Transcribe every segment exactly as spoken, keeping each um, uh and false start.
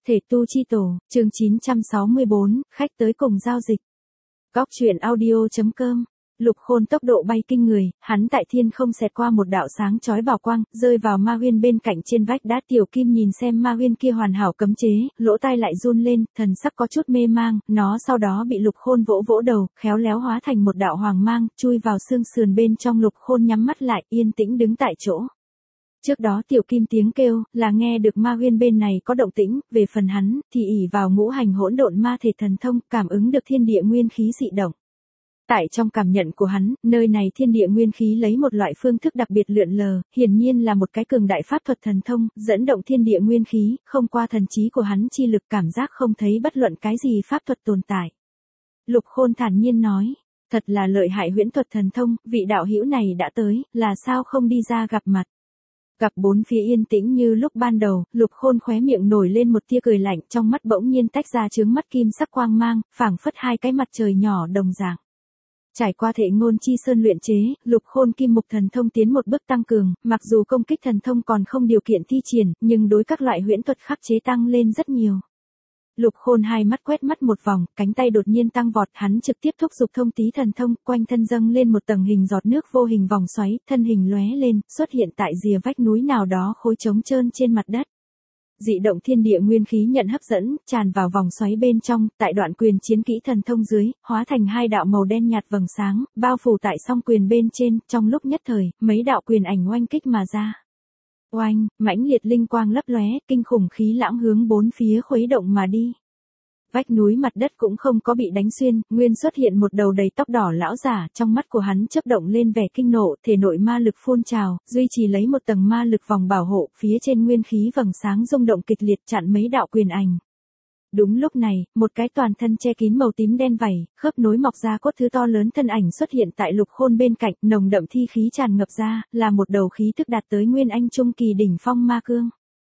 Thể tu chi tổ, chương chín trăm sáu mươi bốn, khách tới cùng giao dịch. Góc truyện audio chấm com. Lục Khôn tốc độ bay kinh người, hắn tại thiên không xẹt qua một đạo sáng chói bảo quang, rơi vào ma huyên bên cạnh trên vách đá. Tiểu Kim nhìn xem ma huyên kia hoàn hảo cấm chế, lỗ tai lại run lên, thần sắc có chút mê mang, nó sau đó bị Lục Khôn vỗ vỗ đầu, khéo léo hóa thành một đạo hoàng mang, chui vào xương sườn bên trong. Lục Khôn nhắm mắt lại, yên tĩnh đứng tại chỗ. Trước đó Tiểu Kim tiếng kêu, là nghe được ma huyên bên này có động tĩnh, về phần hắn, thì ỷ vào ngũ hành hỗn độn ma thể thần thông, cảm ứng được thiên địa nguyên khí dị động. Tại trong cảm nhận của hắn, nơi này thiên địa nguyên khí lấy một loại phương thức đặc biệt lượn lờ, hiển nhiên là một cái cường đại pháp thuật thần thông, dẫn động thiên địa nguyên khí, không qua thần trí của hắn chi lực cảm giác không thấy bất luận cái gì pháp thuật tồn tại. Lục Khôn thản nhiên nói, thật là lợi hại huyễn thuật thần thông, vị đạo hữu này đã tới, là sao không đi ra gặp mặt. Gặp bốn phía yên tĩnh như lúc ban đầu, Lục Khôn khóe miệng nổi lên một tia cười lạnh, trong mắt bỗng nhiên tách ra chướng mắt kim sắc quang mang, phảng phất hai cái mặt trời nhỏ đồng dạng. Trải qua thể ngôn chi sơn luyện chế, Lục Khôn kim mục thần thông tiến một bước tăng cường, mặc dù công kích thần thông còn không điều kiện thi triển, nhưng đối các loại huyễn thuật khắc chế tăng lên rất nhiều. Lục Khôn hai mắt quét mắt một vòng, cánh tay đột nhiên tăng vọt, hắn trực tiếp thúc giục thông tí thần thông, quanh thân dâng lên một tầng hình giọt nước vô hình vòng xoáy, thân hình lóe lên, xuất hiện tại rìa vách núi nào đó khối trống trơn trên mặt đất. Dị động thiên địa nguyên khí nhận hấp dẫn, tràn vào vòng xoáy bên trong, tại đoạn quyền chiến kỹ thần thông dưới, hóa thành hai đạo màu đen nhạt vầng sáng, bao phủ tại song quyền bên trên, trong lúc nhất thời, mấy đạo quyền ảnh oanh kích mà ra. Oanh, mãnh liệt linh quang lấp lóe, kinh khủng khí lãng hướng bốn phía khuấy động mà đi. Vách núi mặt đất cũng không có bị đánh xuyên, nguyên xuất hiện một đầu đầy tóc đỏ lão giả, trong mắt của hắn chớp động lên vẻ kinh nộ, thể nội ma lực phun trào, duy trì lấy một tầng ma lực vòng bảo hộ, phía trên nguyên khí vầng sáng rung động kịch liệt chặn mấy đạo quyền ảnh. Đúng lúc này, một cái toàn thân che kín màu tím đen vảy, khớp nối mọc ra cốt thứ to lớn thân ảnh xuất hiện tại Lục Khôn bên cạnh, nồng đậm thi khí tràn ngập ra, là một đầu khí tức đạt tới nguyên anh trung kỳ đỉnh phong ma cương.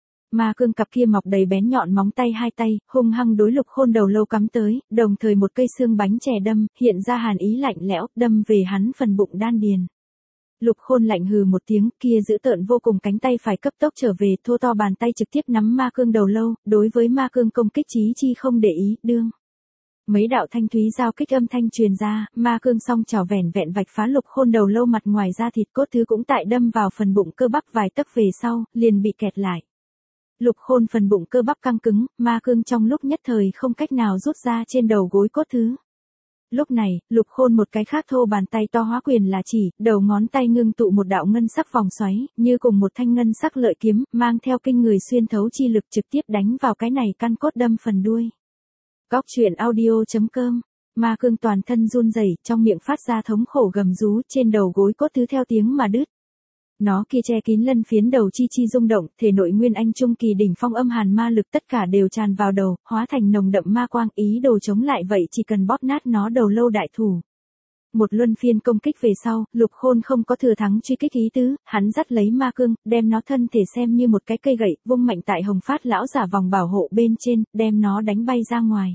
Ma cương cặp kia mọc đầy bén nhọn móng tay hai tay, hung hăng đối Lục Khôn đầu lâu cắm tới, đồng thời một cây xương bánh chè đâm, hiện ra hàn ý lạnh lẽo, đâm về hắn phần bụng đan điền. Lục Khôn lạnh hừ một tiếng, kia dữ tợn vô cùng cánh tay phải cấp tốc trở về, thô to bàn tay trực tiếp nắm ma cương đầu lâu, đối với ma cương công kích chí chi không để ý, đương. Mấy đạo thanh thúy giao kích âm thanh truyền ra, ma cương song chảo vẻn vẹn vạch phá Lục Khôn đầu lâu mặt ngoài da thịt, cốt thứ cũng tại đâm vào phần bụng cơ bắp vài tấc về sau, liền bị kẹt lại. Lục Khôn phần bụng cơ bắp căng cứng, ma cương trong lúc nhất thời không cách nào rút ra trên đầu gối cốt thứ. Lúc này, Lục Khôn một cái khác thô bàn tay to hóa quyền là chỉ, đầu ngón tay ngưng tụ một đạo ngân sắc vòng xoáy, như cùng một thanh ngân sắc lợi kiếm, mang theo kinh người xuyên thấu chi lực trực tiếp đánh vào cái này căn cốt đâm phần đuôi. Góc truyện audio chấm com. Ma cương toàn thân run rẩy, trong miệng phát ra thống khổ gầm rú, trên đầu gối cốt thứ theo tiếng mà đứt. Nó kia che kín lân phiến đầu chi chi rung động, thể nội nguyên anh trung kỳ đỉnh phong âm hàn ma lực tất cả đều tràn vào đầu, hóa thành nồng đậm ma quang, ý đồ chống lại vậy chỉ cần bóp nát nó đầu lâu đại thủ. Một luân phiên công kích về sau, Lục Khôn không có thừa thắng truy kích ý tứ, hắn dắt lấy ma cương, đem nó thân thể xem như một cái cây gậy, vung mạnh tại Hồng Phát lão giả vòng bảo hộ bên trên, đem nó đánh bay ra ngoài.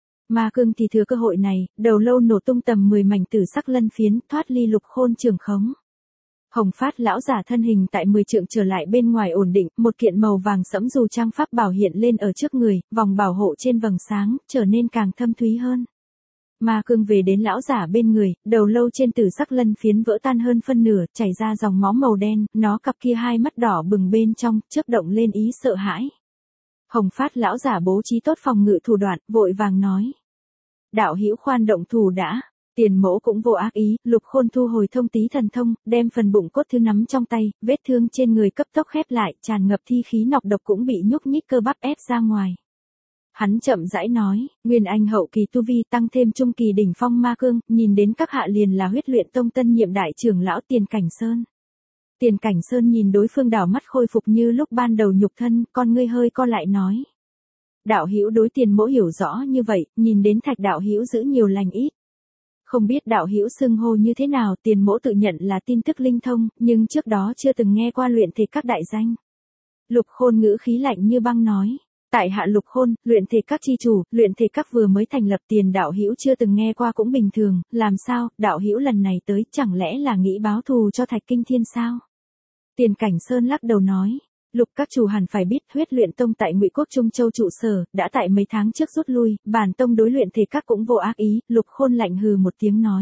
Ma cương thì thừa cơ hội này, đầu lâu nổ tung tầm mười mảnh tử sắc lân phiến, thoát ly Lục Khôn trường khống. Hồng Phát lão giả thân hình tại mười trượng trở lại bên ngoài ổn định, một kiện màu vàng sẫm dù trang pháp bảo hiện lên ở trước người, vòng bảo hộ trên vầng sáng, trở nên càng thâm thúy hơn. Ma cương về đến lão giả bên người, đầu lâu trên tử sắc lân phiến vỡ tan hơn phân nửa, chảy ra dòng máu màu đen, nó cặp kia hai mắt đỏ bừng bên trong, chớp động lên ý sợ hãi. Hồng Phát lão giả bố trí tốt phòng ngự thủ đoạn, vội vàng nói. Đạo hữu khoan động thủ đã. Tiền mỗ cũng vô ác ý, Lục Khôn thu hồi thông tí thần thông, đem phần bụng cốt thứ nắm trong tay, vết thương trên người cấp tốc khép lại, tràn ngập thi khí nọc độc cũng bị nhúc nhích cơ bắp ép ra ngoài. Hắn chậm rãi nói, nguyên anh hậu kỳ tu vi tăng thêm trung kỳ đỉnh phong ma cương, nhìn đến các hạ liền là huyết luyện tông tân nhiệm đại trưởng lão Tiền Cảnh Sơn. Tiền Cảnh Sơn nhìn đối phương đảo mắt khôi phục như lúc ban đầu nhục thân, con ngươi hơi co lại nói. Đạo hữu đối tiền mỗ hiểu rõ như vậy, nhìn đến Thạch đạo hữu giữ nhiều lành ít. Không biết đạo hữu xưng hô như thế nào, tiền mỗ tự nhận là tin tức linh thông, nhưng trước đó chưa từng nghe qua luyện thể các đại danh. Lục Khôn ngữ khí lạnh như băng nói, tại hạ Lục Khôn, luyện thể các chi chủ, luyện thể các vừa mới thành lập, tiền đạo hữu chưa từng nghe qua cũng bình thường, làm sao, đạo hữu lần này tới, chẳng lẽ là nghĩ báo thù cho Thạch Kinh Thiên sao? Tiền Cảnh Sơn lắc đầu nói, Lục các chủ hẳn phải biết huyết luyện tông tại Ngụy Quốc Trung Châu trụ sở, đã tại mấy tháng trước rút lui, bản tông đối luyện thể các cũng vô ác ý, Lục Khôn lạnh hừ một tiếng nói.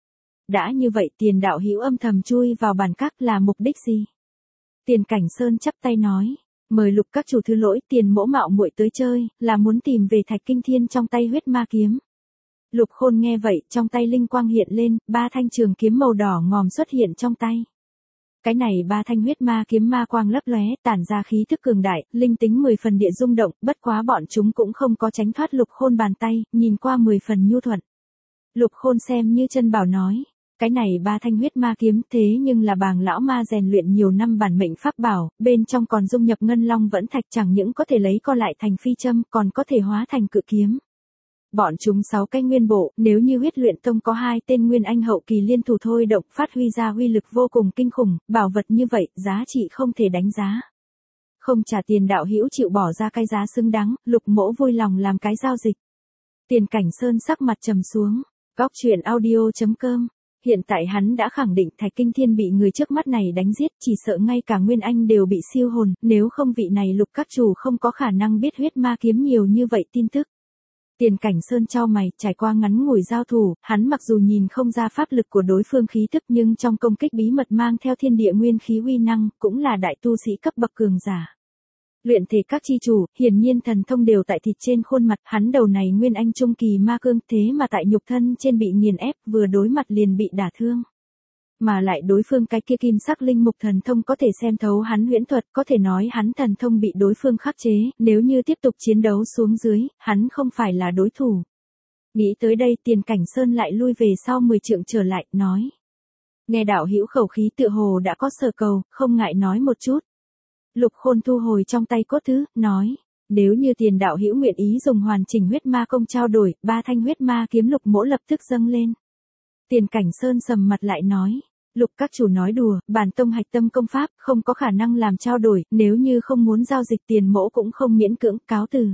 Đã như vậy Tiền đạo hữu âm thầm chui vào bản các là mục đích gì? Tiền Cảnh Sơn chắp tay nói, mời Lục các chủ thứ lỗi, Tiền mỗ mạo muội tới chơi, là muốn tìm về Thạch Kinh Thiên trong tay huyết ma kiếm. Lục Khôn nghe vậy, trong tay linh quang hiện lên, ba thanh trường kiếm màu đỏ ngòm xuất hiện trong tay. Cái này ba thanh huyết ma kiếm ma quang lấp lóe, tản ra khí thức cường đại, linh tính mười phần địa rung động, bất quá bọn chúng cũng không có tránh thoát Lục Khôn bàn tay, nhìn qua mười phần nhu thuận. Lục Khôn xem như chân bảo nói, cái này ba thanh huyết ma kiếm thế nhưng là Bàng lão ma rèn luyện nhiều năm bản mệnh pháp bảo, bên trong còn dung nhập ngân long vẫn thạch, chẳng những có thể lấy co lại thành phi châm, còn có thể hóa thành cự kiếm. Bọn chúng sáu cái nguyên bộ, nếu như huyết luyện tông có hai tên nguyên anh hậu kỳ liên thủ thôi động phát huy ra uy lực vô cùng kinh khủng, bảo vật như vậy, giá trị không thể đánh giá. Không trả tiền đạo hữu chịu bỏ ra cái giá xứng đáng, Lục mỗ vui lòng làm cái giao dịch. Tiền Cảnh Sơn sắc mặt trầm xuống, góc truyện audio chấm com. Hiện tại hắn đã khẳng định Thạch Kinh Thiên bị người trước mắt này đánh giết, chỉ sợ ngay cả Nguyên Anh đều bị siêu hồn, nếu không vị này Lục các chủ không có khả năng biết huyết ma kiếm nhiều như vậy tin tức. Tiền Cảnh Sơn chau mày, trải qua ngắn ngủi giao thủ, hắn mặc dù nhìn không ra pháp lực của đối phương khí tức nhưng trong công kích bí mật mang theo thiên địa nguyên khí uy năng, cũng là đại tu sĩ cấp bậc cường giả. Luyện thể các chi chủ, hiển nhiên thần thông đều tại thịt trên khuôn mặt, hắn đầu này nguyên anh trung kỳ ma cương, thế mà tại nhục thân trên bị nghiền ép, vừa đối mặt liền bị đả thương. Mà lại đối phương cái kia kim sắc linh mục thần thông có thể xem thấu hắn huyễn thuật, có thể nói hắn thần thông bị đối phương khắc chế, nếu như tiếp tục chiến đấu xuống dưới, hắn không phải là đối thủ. Nghĩ tới đây Tiền Cảnh Sơn lại lui về sau mười trượng trở lại, nói. Nghe đạo hữu khẩu khí tựa hồ đã có sở cầu, không ngại nói một chút. Lục Khôn thu hồi trong tay cốt thứ, nói. Nếu như Tiền đạo hữu nguyện ý dùng hoàn chỉnh huyết ma công trao đổi, ba thanh huyết ma kiếm Lục mỗ lập tức dâng lên. Tiền Cảnh Sơn sầm mặt lại nói. Lục các chủ nói đùa, bản tông hạch tâm công pháp, không có khả năng làm trao đổi, nếu như không muốn giao dịch Tiền mỗ cũng không miễn cưỡng, cáo từ.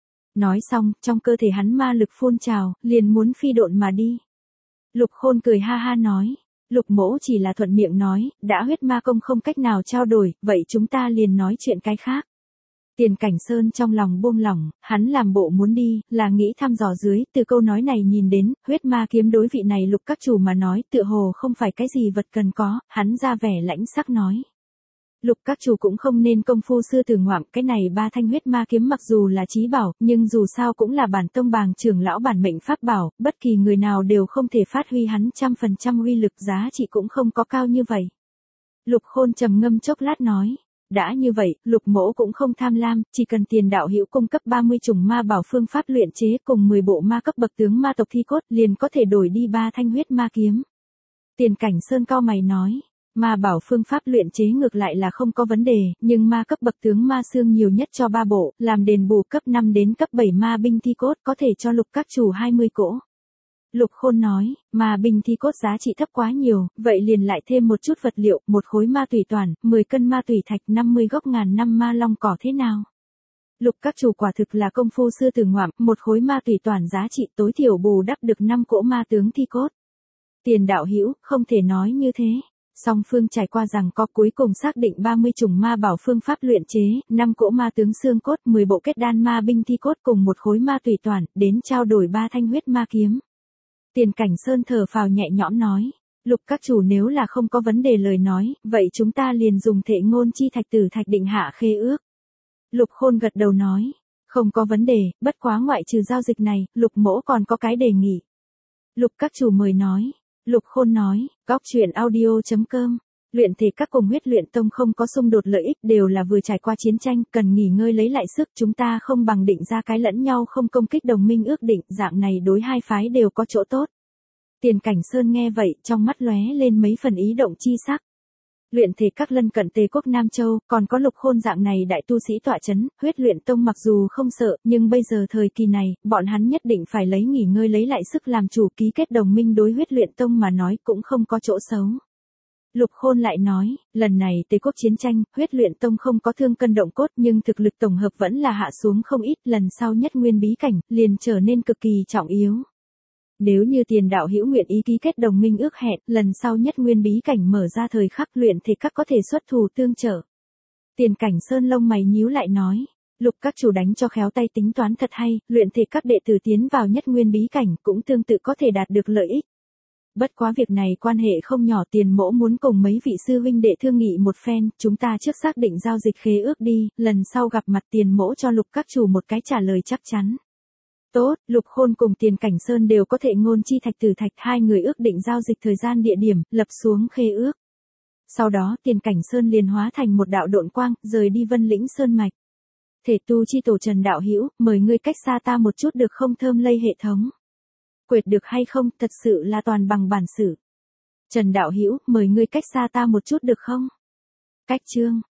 Nói xong, trong cơ thể hắn ma lực phun trào, liền muốn phi độn mà đi. Lục Khôn cười ha ha nói, Lục mỗ chỉ là thuận miệng nói, đã huyết ma công không cách nào trao đổi, vậy chúng ta liền nói chuyện cái khác. Tiền Cảnh Sơn trong lòng buông lỏng, hắn làm bộ muốn đi, là nghĩ thăm dò dưới, từ câu nói này nhìn đến, huyết ma kiếm đối vị này Lục các chủ mà nói, tựa hồ không phải cái gì vật cần có, hắn ra vẻ lãnh sắc nói. Lục các chủ cũng không nên công phu sư tử ngoạm, cái này ba thanh huyết ma kiếm mặc dù là chí bảo, nhưng dù sao cũng là bản tông Bàng trưởng lão bản mệnh pháp bảo, bất kỳ người nào đều không thể phát huy hắn trăm phần trăm uy lực, giá trị cũng không có cao như vậy. Lục Khôn trầm ngâm chốc lát nói. Đã như vậy, Lục mỗ cũng không tham lam, chỉ cần Tiền đạo hữu cung cấp ba mươi chủng ma bảo phương pháp luyện chế cùng mười bộ ma cấp bậc tướng ma tộc thi cốt, liền có thể đổi đi ba thanh huyết ma kiếm. Tiền Cảnh Sơn cau mày nói, ma bảo phương pháp luyện chế ngược lại là không có vấn đề, nhưng ma cấp bậc tướng ma xương nhiều nhất cho ba bộ, làm đền bù cấp năm đến cấp bảy ma binh thi cốt có thể cho Lục các chủ hai mươi cỗ. Lục Khôn nói, mà binh thi cốt giá trị thấp quá nhiều, vậy liền lại thêm một chút vật liệu, một khối ma tùy toàn, mười cân ma tùy thạch, năm mươi gốc ngàn năm ma long cỏ thế nào? Lục các chủ quả thực là công phu sư tử ngoạm, một khối ma tùy toàn giá trị tối thiểu bù đắp được năm cỗ ma tướng thi cốt. Tiền đạo hữu, không thể nói như thế. Song phương trải qua rằng có cuối cùng xác định ba mươi chủng ma bảo phương pháp luyện chế, năm cỗ ma tướng xương cốt, mười bộ kết đan ma binh thi cốt cùng một khối ma tùy toàn, đến trao đổi ba thanh huyết ma kiếm. Tiền Cảnh Sơn thở phào nhẹ nhõm nói, Lục các chủ nếu là không có vấn đề lời nói, vậy chúng ta liền dùng thệ ngôn chi thạch tử thạch định hạ khế ước. Lục Khôn gật đầu nói, không có vấn đề, bất quá ngoại trừ giao dịch này, Lục mỗ còn có cái đề nghị. Lục các chủ mời nói, Lục Khôn nói, góc truyện audio chấm com. Luyện thể các cùng huyết luyện tông không có xung đột lợi ích, đều là vừa trải qua chiến tranh, cần nghỉ ngơi lấy lại sức, chúng ta không bằng định ra cái lẫn nhau không công kích đồng minh ước định, dạng này đối hai phái đều có chỗ tốt. Tiền Cảnh Sơn nghe vậy, trong mắt lóe lên mấy phần ý động chi sắc. Luyện thể các lân cận Tề quốc Nam Châu, còn có Lục Khôn dạng này đại tu sĩ tọa chấn, huyết luyện tông mặc dù không sợ, nhưng bây giờ thời kỳ này, bọn hắn nhất định phải lấy nghỉ ngơi lấy lại sức làm chủ, ký kết đồng minh đối huyết luyện tông mà nói cũng không có chỗ xấu. Lục Khôn lại nói, lần này Tề quốc chiến tranh, huyết luyện tông không có thương cân động cốt nhưng thực lực tổng hợp vẫn là hạ xuống không ít, lần sau nhất nguyên bí cảnh, liền trở nên cực kỳ trọng yếu. Nếu như Tiền đạo hữu nguyện ý ký kết đồng minh ước hẹn, lần sau nhất nguyên bí cảnh mở ra thời khắc luyện thể các có thể xuất thủ tương trợ. Tiền Cảnh Sơn lông mày nhíu lại nói. Lục các chủ đánh cho khéo tay tính toán thật hay, luyện thể các đệ tử tiến vào nhất nguyên bí cảnh cũng tương tự có thể đạt được lợi ích. Bất quá việc này quan hệ không nhỏ, Tiền mỗ muốn cùng mấy vị sư huynh đệ thương nghị một phen, chúng ta trước xác định giao dịch khế ước đi, lần sau gặp mặt Tiền mỗ cho Lục các chủ một cái trả lời chắc chắn. Tốt, Lục Khôn cùng Tiền Cảnh Sơn đều có thể ngôn chi thạch tử thạch, hai người ước định giao dịch thời gian địa điểm, lập xuống khế ước. Sau đó Tiền Cảnh Sơn liền hóa thành một đạo độn quang, rời đi Vân Lĩnh Sơn mạch. Thể tu chi tổ Trần đạo hữu, mời ngươi cách xa ta một chút được không? Thơm lây hệ thống. Quệt được hay không, thật sự là toàn bằng bản sự. Trần đạo hữu, mời ngươi cách xa ta một chút được không? Cách chương.